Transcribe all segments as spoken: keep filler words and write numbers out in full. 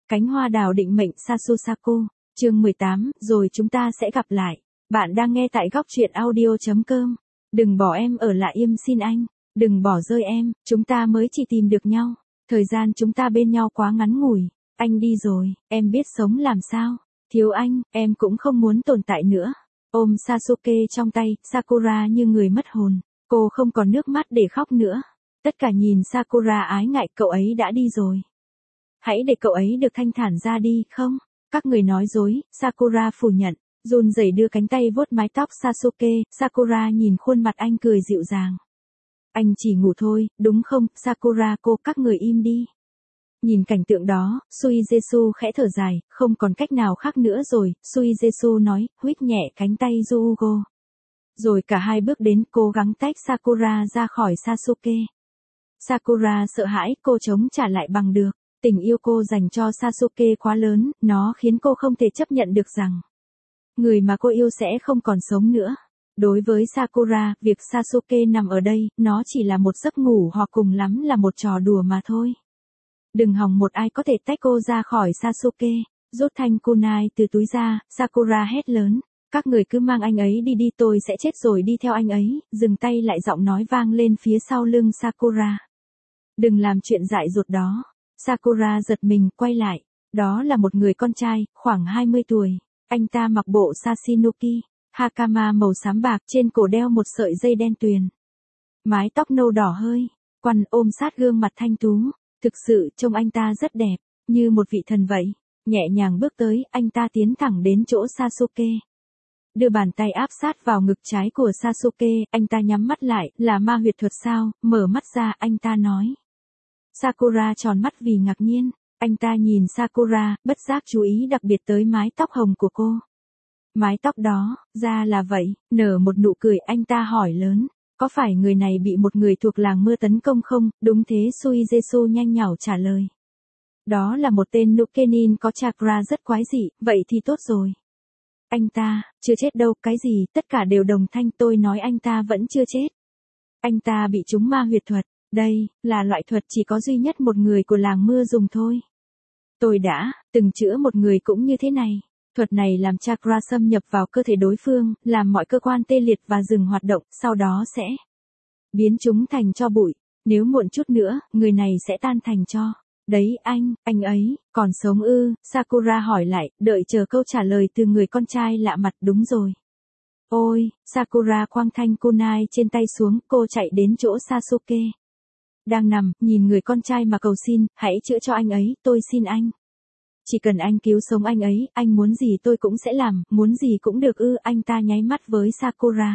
Cánh hoa đào định mệnh Sasusako, chương mười tám, rồi chúng ta sẽ gặp lại. Bạn đang nghe tại góc truyện audio chấm com. Đừng bỏ em ở lại im xin anh, đừng bỏ rơi em, chúng ta mới chỉ tìm được nhau. Thời gian chúng ta bên nhau quá ngắn ngủi, anh đi rồi, em biết sống làm sao. Thiếu anh, em cũng không muốn tồn tại nữa. Ôm Sasuke trong tay, Sakura như người mất hồn. Cô không còn nước mắt để khóc nữa. Tất cả nhìn Sakura ái ngại, cậu ấy đã đi rồi. Hãy để cậu ấy được thanh thản ra đi, không? Các người nói dối, Sakura phủ nhận. Run rẩy đưa cánh tay vuốt mái tóc Sasuke, Sakura nhìn khuôn mặt anh cười dịu dàng. Anh chỉ ngủ thôi, đúng không, Sakura cô, các người im đi. Nhìn cảnh tượng đó, Suigetsu khẽ thở dài, không còn cách nào khác nữa rồi, Suigetsu nói, huých nhẹ cánh tay Yuugo. Rồi cả hai bước đến, cố gắng tách Sakura ra khỏi Sasuke. Sakura sợ hãi, cô chống trả lại bằng được. Tình yêu cô dành cho Sasuke quá lớn, nó khiến cô không thể chấp nhận được rằng người mà cô yêu sẽ không còn sống nữa. Đối với Sakura, việc Sasuke nằm ở đây, nó chỉ là một giấc ngủ hoặc cùng lắm là một trò đùa mà thôi. Đừng hòng một ai có thể tách cô ra khỏi Sasuke. Rút thanh kunai từ túi ra, Sakura hét lớn. Các người cứ mang anh ấy đi đi, tôi sẽ chết rồi đi theo anh ấy. Dừng tay lại, giọng nói vang lên phía sau lưng Sakura. Đừng làm chuyện dại dột đó. Sakura giật mình, quay lại. Đó là một người con trai, khoảng hai mươi tuổi. Anh ta mặc bộ Sasinoki, hakama màu xám bạc, trên cổ đeo một sợi dây đen tuyền. Mái tóc nâu đỏ hơi, quăn ôm sát gương mặt thanh tú. Thực sự trông anh ta rất đẹp, như một vị thần vậy. Nhẹ nhàng bước tới, anh ta tiến thẳng đến chỗ Sasuke. Đưa bàn tay áp sát vào ngực trái của Sasuke, anh ta nhắm mắt lại, là ma huyệt thuật sao? Mở mắt ra, anh ta nói. Sakura tròn mắt vì ngạc nhiên, anh ta nhìn Sakura, bất giác chú ý đặc biệt tới mái tóc hồng của cô. Mái tóc đó, ra là vậy, nở một nụ cười, anh ta hỏi lớn, có phải người này bị một người thuộc làng mưa tấn công không? Đúng thế, Suigetsu nhanh nhảu trả lời. Đó là một tên Nukenin có chakra rất quái dị, vậy thì tốt rồi. Anh ta, chưa chết đâu, cái gì, tất cả đều đồng thanh, tôi nói anh ta vẫn chưa chết. Anh ta bị trúng ma huyệt thuật. Đây, là loại thuật chỉ có duy nhất một người của làng mưa dùng thôi. Tôi đã, từng chữa một người cũng như thế này. Thuật này làm chakra xâm nhập vào cơ thể đối phương, làm mọi cơ quan tê liệt và dừng hoạt động, sau đó sẽ biến chúng thành tro bụi. Nếu muộn chút nữa, người này sẽ tan thành tro. Đấy anh, anh ấy, còn sống ư? Sakura hỏi lại, đợi chờ câu trả lời từ người con trai lạ mặt. Đúng rồi. Ôi, Sakura quăng thanh kunai trên tay xuống, cô chạy đến chỗ Sasuke. Đang nằm, nhìn người con trai mà cầu xin, hãy chữa cho anh ấy, tôi xin anh. Chỉ cần anh cứu sống anh ấy, anh muốn gì tôi cũng sẽ làm, muốn gì cũng được ư, anh ta nháy mắt với Sakura.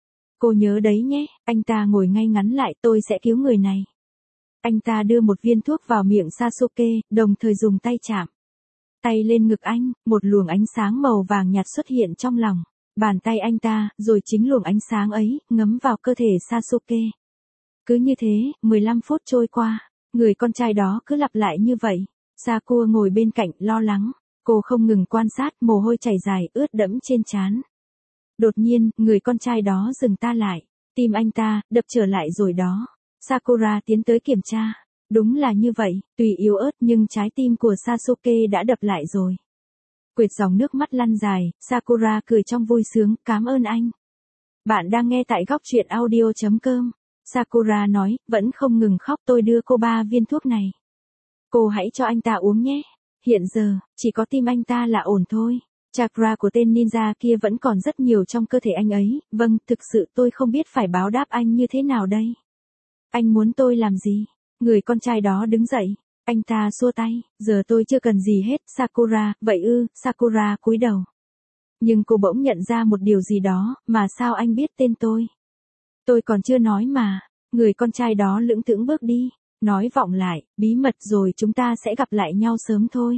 Cô nhớ đấy nhé, anh ta ngồi ngay ngắn lại, tôi sẽ cứu người này. Anh ta đưa một viên thuốc vào miệng Sasuke, đồng thời dùng tay chạm. Tay lên ngực anh, một luồng ánh sáng màu vàng nhạt xuất hiện trong lòng. Bàn tay anh ta, rồi chính luồng ánh sáng ấy, ngấm vào cơ thể Sasuke. Cứ như thế, mười lăm phút trôi qua, người con trai đó cứ lặp lại như vậy. Sakura ngồi bên cạnh, lo lắng. Cô không ngừng quan sát, mồ hôi chảy dài, ướt đẫm trên trán. Đột nhiên, người con trai đó dừng ta lại. Tim anh ta, đập trở lại rồi đó. Sakura tiến tới kiểm tra. Đúng là như vậy, tuy yếu ớt nhưng trái tim của Sasuke đã đập lại rồi. Quệt dòng nước mắt lăn dài, Sakura cười trong vui sướng, cảm ơn anh. Bạn đang nghe tại góc truyện audio chấm com. Sakura nói, vẫn không ngừng khóc, tôi đưa cô ba viên thuốc này. Cô hãy cho anh ta uống nhé. Hiện giờ, chỉ có tim anh ta là ổn thôi. Chakra của tên ninja kia vẫn còn rất nhiều trong cơ thể anh ấy. Vâng, thực sự tôi không biết phải báo đáp anh như thế nào đây. Anh muốn tôi làm gì? Người con trai đó đứng dậy. Anh ta xua tay, giờ tôi chưa cần gì hết. Sakura, vậy ư? Sakura cúi đầu. Nhưng cô bỗng nhận ra một điều gì đó, mà sao anh biết tên tôi? Tôi còn chưa nói mà. Người con trai đó lững thững bước đi, nói vọng lại, bí mật rồi chúng ta sẽ gặp lại nhau sớm thôi.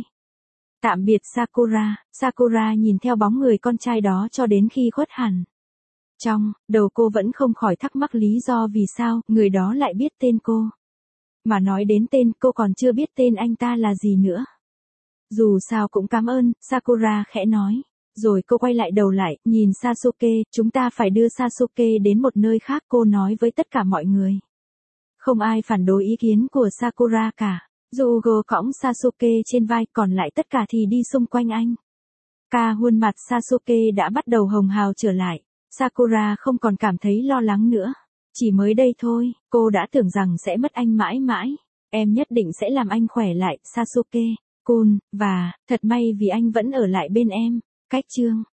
Tạm biệt Sakura. Sakura nhìn theo bóng người con trai đó cho đến khi khuất hẳn. Trong đầu cô vẫn không khỏi thắc mắc lý do vì sao người đó lại biết tên cô. Mà nói đến tên, cô còn chưa biết tên anh ta là gì nữa. Dù sao cũng cảm ơn, Sakura khẽ nói. Rồi cô quay lại đầu lại, nhìn Sasuke, chúng ta phải đưa Sasuke đến một nơi khác, cô nói với tất cả mọi người. Không ai phản đối ý kiến của Sakura cả. Yugo cõng Sasuke trên vai, còn lại tất cả thì đi xung quanh anh. Ca khuôn mặt Sasuke đã bắt đầu hồng hào trở lại. Sakura không còn cảm thấy lo lắng nữa. Chỉ mới đây thôi, cô đã tưởng rằng sẽ mất anh mãi mãi. Em nhất định sẽ làm anh khỏe lại, Sasuke. Kun, và, thật may vì anh vẫn ở lại bên em. Cách chương